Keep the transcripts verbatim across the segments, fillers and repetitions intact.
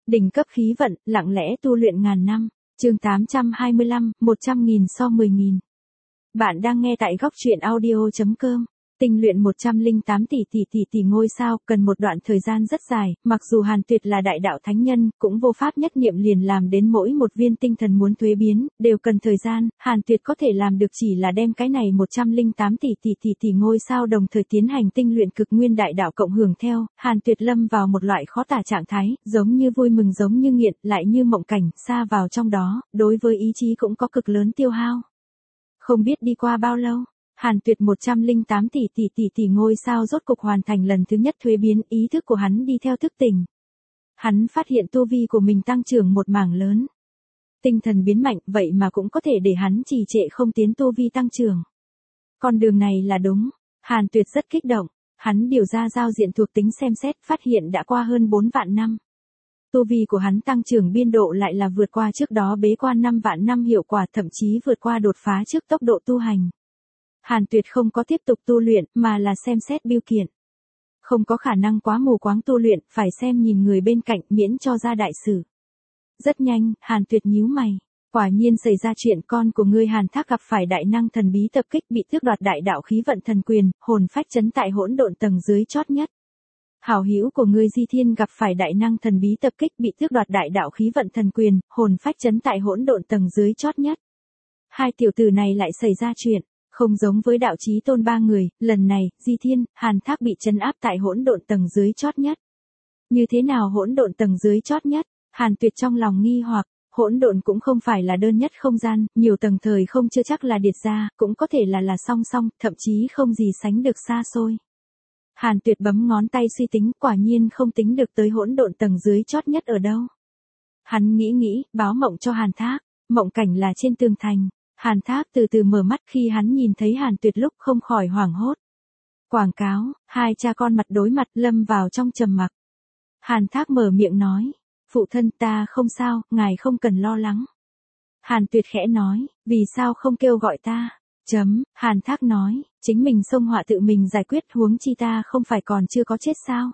Đỉnh cấp khí vận, lặng lẽ tu luyện ngàn năm. Chương tám trăm hai mươi lăm, một trăm nghìn so mười nghìn. Bạn đang nghe tại góc truyện audio chấm com. Tinh luyện một trăm lẻ tám tỷ tỷ tỷ tỷ ngôi sao, cần một đoạn thời gian rất dài, mặc dù Hàn Tuyệt là đại đạo thánh nhân, cũng vô pháp nhất niệm liền làm đến mỗi một viên tinh thần muốn thuế biến, đều cần thời gian, Hàn Tuyệt có thể làm được chỉ là đem cái này một trăm lẻ tám tỷ tỷ tỷ tỷ ngôi sao đồng thời tiến hành tinh luyện cực nguyên đại đạo cộng hưởng theo, Hàn Tuyệt lâm vào một loại khó tả trạng thái, giống như vui mừng giống như nghiện, lại như mộng cảnh, xa vào trong đó, đối với ý chí cũng có cực lớn tiêu hao. Không biết đi qua bao lâu, Hàn Tuyệt một trăm lẻ tám tỷ tỷ tỷ tỷ ngôi sao rốt cục hoàn thành lần thứ nhất thuế biến, ý thức của hắn đi theo thức tỉnh. Hắn phát hiện tu vi của mình tăng trưởng một mảng lớn. Tinh thần biến mạnh, vậy mà cũng có thể để hắn trì trệ không tiến tu vi tăng trưởng. Con đường này là đúng. Hàn Tuyệt rất kích động, hắn điều ra giao diện thuộc tính xem xét, phát hiện đã qua hơn bốn vạn năm. Tu vi của hắn tăng trưởng biên độ lại là vượt qua trước đó bế quan năm vạn năm hiệu quả, thậm chí vượt qua đột phá trước tốc độ tu hành. Hàn Tuyệt không có tiếp tục tu luyện, mà là xem xét biêu kiện. Không có khả năng quá mù quáng tu luyện, phải xem nhìn người bên cạnh, miễn cho ra đại sự. Rất nhanh, Hàn Tuyệt nhíu mày. Quả nhiên xảy ra chuyện, con của ngươi Hàn Thác gặp phải đại năng thần bí tập kích, bị tước đoạt đại đạo khí vận thần quyền, hồn phách trấn tại hỗn độn tầng dưới chót nhất. Hảo hữu của ngươi Di Thiên gặp phải đại năng thần bí tập kích, bị tước đoạt đại đạo khí vận thần quyền, hồn phách trấn tại hỗn độn tầng dưới chót nhất. Hai tiểu tử này lại xảy ra chuyện. Không giống với đạo chí tôn ba người, lần này, Di Thiên, Hàn Thác bị trấn áp tại hỗn độn tầng dưới chót nhất. Như thế nào hỗn độn tầng dưới chót nhất? Hàn Tuyệt trong lòng nghi hoặc, hỗn độn cũng không phải là đơn nhất không gian, nhiều tầng thời không chưa chắc là điệt ra, cũng có thể là là song song, thậm chí không gì sánh được xa xôi. Hàn Tuyệt bấm ngón tay suy tính, quả nhiên không tính được tới hỗn độn tầng dưới chót nhất ở đâu. Hắn nghĩ nghĩ, báo mộng cho Hàn Thác, mộng cảnh là trên tường thành. Hàn Thác từ từ mở mắt, khi hắn nhìn thấy Hàn Tuyệt lúc không khỏi hoảng hốt. Quảng cáo, hai cha con mặt đối mặt lâm vào trong trầm mặc. Hàn Thác mở miệng nói, phụ thân ta không sao, ngài không cần lo lắng. Hàn Tuyệt khẽ nói, vì sao không kêu gọi ta? Chấm, Hàn Thác nói, chính mình xông họa tự mình giải quyết, huống chi ta không phải còn chưa có chết sao?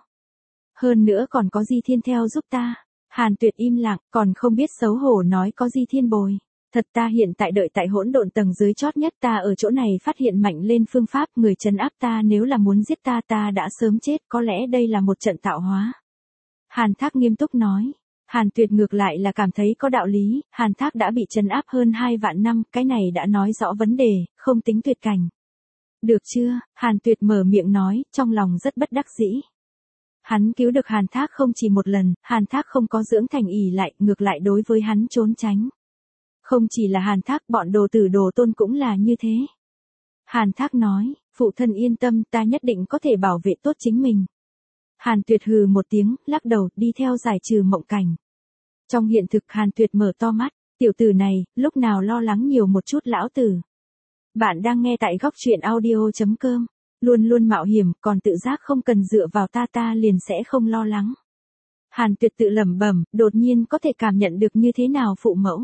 Hơn nữa còn có Di Thiên theo giúp ta. Hàn Tuyệt im lặng, còn không biết xấu hổ nói có Di Thiên bồi. Thật ta hiện tại đợi tại hỗn độn tầng dưới chót nhất, ta ở chỗ này phát hiện mạnh lên phương pháp, người trấn áp ta nếu là muốn giết ta ta đã sớm chết, có lẽ đây là một trận tạo hóa. Hàn Thác nghiêm túc nói. Hàn Tuyệt ngược lại là cảm thấy có đạo lý, Hàn Thác đã bị trấn áp hơn hai vạn năm, cái này đã nói rõ vấn đề, không tính tuyệt cảnh. Được chưa? Hàn Tuyệt mở miệng nói, trong lòng rất bất đắc dĩ. Hắn cứu được Hàn Thác không chỉ một lần, Hàn Thác không có dưỡng thành ỷ lại, ngược lại đối với hắn trốn tránh. Không chỉ là Hàn Thác, bọn đồ tử đồ tôn cũng là như thế. Hàn Thác nói, phụ thân yên tâm, ta nhất định có thể bảo vệ tốt chính mình. Hàn Tuyệt hừ một tiếng, lắc đầu, đi theo giải trừ mộng cảnh. Trong hiện thực, Hàn Tuyệt mở to mắt, tiểu tử này, lúc nào lo lắng nhiều một chút lão tử. Bạn đang nghe tại góc truyện audio chấm com, luôn luôn mạo hiểm, còn tự giác không cần dựa vào ta ta liền sẽ không lo lắng. Hàn Tuyệt tự lẩm bẩm, đột nhiên có thể cảm nhận được như thế nào phụ mẫu.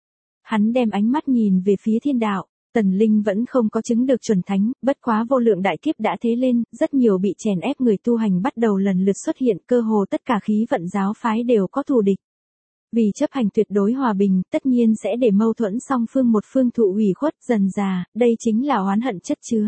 Hắn đem ánh mắt nhìn về phía thiên đạo, Tần Linh vẫn không có chứng được chuẩn thánh, bất quá vô lượng đại kiếp đã thế lên, rất nhiều bị chèn ép người tu hành bắt đầu lần lượt xuất hiện, cơ hồ tất cả khí vận giáo phái đều có thù địch. Vì chấp hành tuyệt đối hòa bình, tất nhiên sẽ để mâu thuẫn song phương một phương thụ ủy khuất dần dà, đây chính là oán hận chất chứa.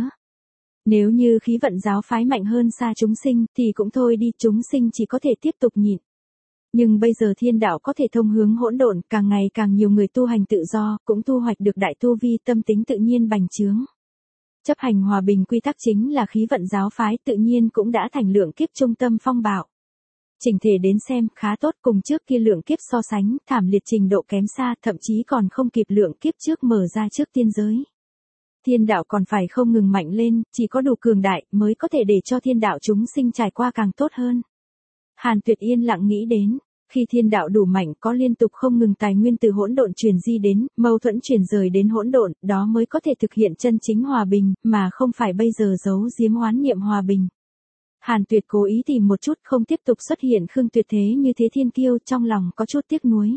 Nếu như khí vận giáo phái mạnh hơn xa chúng sinh, thì cũng thôi đi, chúng sinh chỉ có thể tiếp tục nhịn. Nhưng bây giờ thiên đạo có thể thông hướng hỗn độn, càng ngày càng nhiều người tu hành tự do, cũng thu hoạch được đại tu vi, tâm tính tự nhiên bành trướng. Chấp hành hòa bình quy tắc chính là khí vận giáo phái, tự nhiên cũng đã thành lượng kiếp trung tâm phong bạo. Chỉnh thể đến xem, khá tốt, cùng trước kia lượng kiếp so sánh, thảm liệt trình độ kém xa, thậm chí còn không kịp lượng kiếp trước mở ra trước tiên giới. Thiên đạo còn phải không ngừng mạnh lên, chỉ có đủ cường đại, mới có thể để cho thiên đạo chúng sinh trải qua càng tốt hơn. Hàn Tuyệt yên lặng nghĩ đến, khi thiên đạo đủ mạnh, có liên tục không ngừng tài nguyên từ hỗn độn truyền di đến, mâu thuẫn truyền rời đến hỗn độn, đó mới có thể thực hiện chân chính hòa bình, mà không phải bây giờ giấu giếm oán niệm hòa bình. Hàn Tuyệt cố ý tìm một chút, không tiếp tục xuất hiện Khương Tuyệt Thế như thế thiên kiêu, trong lòng có chút tiếc nuối.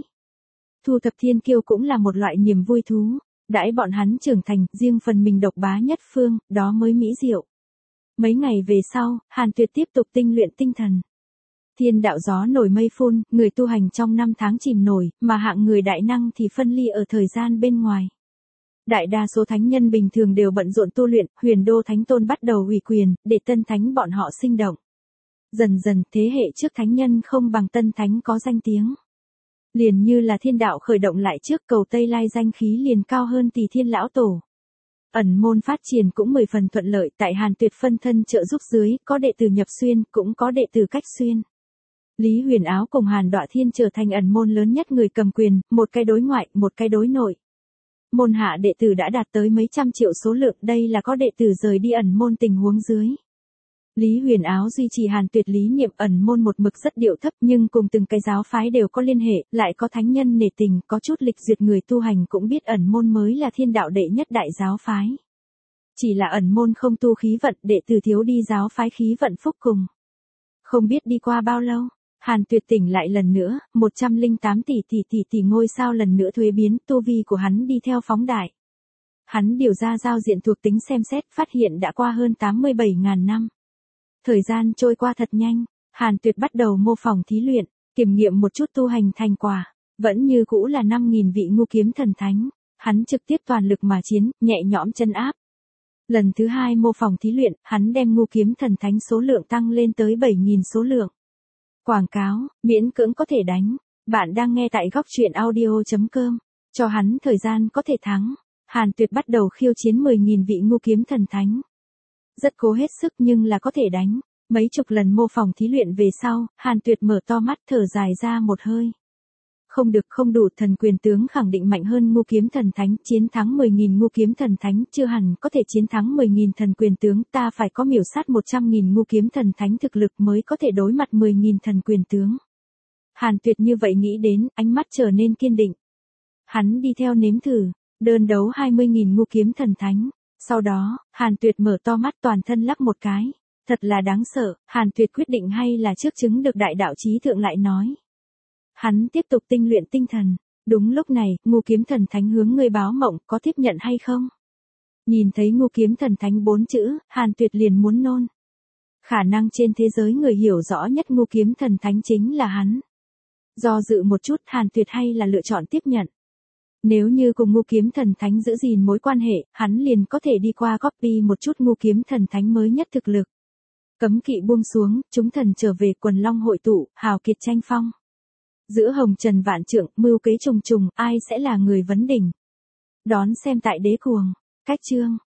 Thu thập thiên kiêu cũng là một loại niềm vui thú, đãi bọn hắn trưởng thành, riêng phần mình độc bá nhất phương, đó mới mỹ diệu. Mấy ngày về sau, Hàn Tuyệt tiếp tục tinh luyện tinh thần. Thiên đạo gió nổi mây phun, người tu hành trong năm tháng chìm nổi, mà hạng người đại năng thì phân ly ở thời gian bên ngoài. Đại đa số thánh nhân bình thường đều bận rộn tu luyện, Huyền Đô Thánh Tôn bắt đầu ủy quyền, để tân thánh bọn họ sinh động. Dần dần, thế hệ trước thánh nhân không bằng tân thánh có danh tiếng. Liền như là thiên đạo khởi động lại trước, cầu Tây Lai danh khí liền cao hơn Tỳ Thiên lão tổ. Ẩn môn phát triển cũng mười phần thuận lợi, tại Hàn Tuyệt phân thân trợ giúp dưới, có đệ tử nhập xuyên, cũng có đệ tử cách xuyên. Lý Huyền Áo cùng Hàn Đọa Thiên trở thành ẩn môn lớn nhất người cầm quyền, một cái đối ngoại, một cái đối nội. Môn hạ đệ tử đã đạt tới mấy trăm triệu số lượng, đây là có đệ tử rời đi ẩn môn tình huống dưới. Lý Huyền Áo duy trì Hàn Tuyệt lý niệm ẩn môn một mực rất điệu thấp, nhưng cùng từng cái giáo phái đều có liên hệ, lại có thánh nhân nể tình, có chút lịch duyệt người tu hành cũng biết ẩn môn mới là thiên đạo đệ nhất đại giáo phái. Chỉ là ẩn môn không tu khí vận, đệ tử thiếu đi giáo phái khí vận phúc cùng. Không biết đi qua bao lâu, Hàn Tuyệt tỉnh lại lần nữa, một trăm lẻ tám tỷ tỷ tỷ tỷ ngôi sao lần nữa thuế biến, tu vi của hắn đi theo phóng đại. Hắn điều ra giao diện thuộc tính xem xét, phát hiện đã qua hơn tám mươi bảy nghìn năm. Thời gian trôi qua thật nhanh, Hàn Tuyệt bắt đầu mô phỏng thí luyện, kiểm nghiệm một chút tu hành thành quả, vẫn như cũ là năm nghìn vị ngu kiếm thần thánh, hắn trực tiếp toàn lực mà chiến, nhẹ nhõm chân áp. Lần thứ hai mô phỏng thí luyện, hắn đem ngu kiếm thần thánh số lượng tăng lên tới bảy nghìn số lượng. Quảng cáo, miễn cưỡng có thể đánh, bạn đang nghe tại góc truyện audio chấm com, cho hắn thời gian có thể thắng. Hàn Tuyệt bắt đầu khiêu chiến mười nghìn vị ngu kiếm thần thánh. Rất cố hết sức nhưng là có thể đánh. Mấy chục lần mô phỏng thí luyện về sau, Hàn Tuyệt mở to mắt thở dài ra một hơi. Không được, không đủ, thần quyền tướng khẳng định mạnh hơn ngu kiếm thần thánh, chiến thắng mười nghìn ngu kiếm thần thánh, chưa hẳn có thể chiến thắng mười nghìn thần quyền tướng, ta phải có miểu sát một trăm nghìn ngu kiếm thần thánh thực lực mới có thể đối mặt mười nghìn thần quyền tướng. Hàn Tuyệt như vậy nghĩ đến, ánh mắt trở nên kiên định. Hắn đi theo nếm thử, đơn đấu hai mươi nghìn ngu kiếm thần thánh. Sau đó, Hàn Tuyệt mở to mắt toàn thân lắc một cái. Thật là đáng sợ, Hàn Tuyệt quyết định hay là trước chứng được đại đạo chí thượng lại nói. Hắn tiếp tục tinh luyện tinh thần. Đúng lúc này, ngu kiếm thần thánh hướng người báo mộng, có tiếp nhận hay không? Nhìn thấy ngu kiếm thần thánh bốn chữ, Hàn Tuyệt liền muốn nôn. Khả năng trên thế giới người hiểu rõ nhất ngu kiếm thần thánh chính là hắn. Do dự một chút, Hàn Tuyệt hay là lựa chọn tiếp nhận. Nếu như cùng ngu kiếm thần thánh giữ gìn mối quan hệ, hắn liền có thể đi qua copy một chút ngu kiếm thần thánh mới nhất thực lực. Cấm kỵ buông xuống, chúng thần trở về, quần long hội tụ, hào kiệt tranh phong. Giữa hồng trần vạn trượng, mưu kế trùng trùng, ai sẽ là người vấn đỉnh? Đón xem tại Đế Cuồng. Cách chương.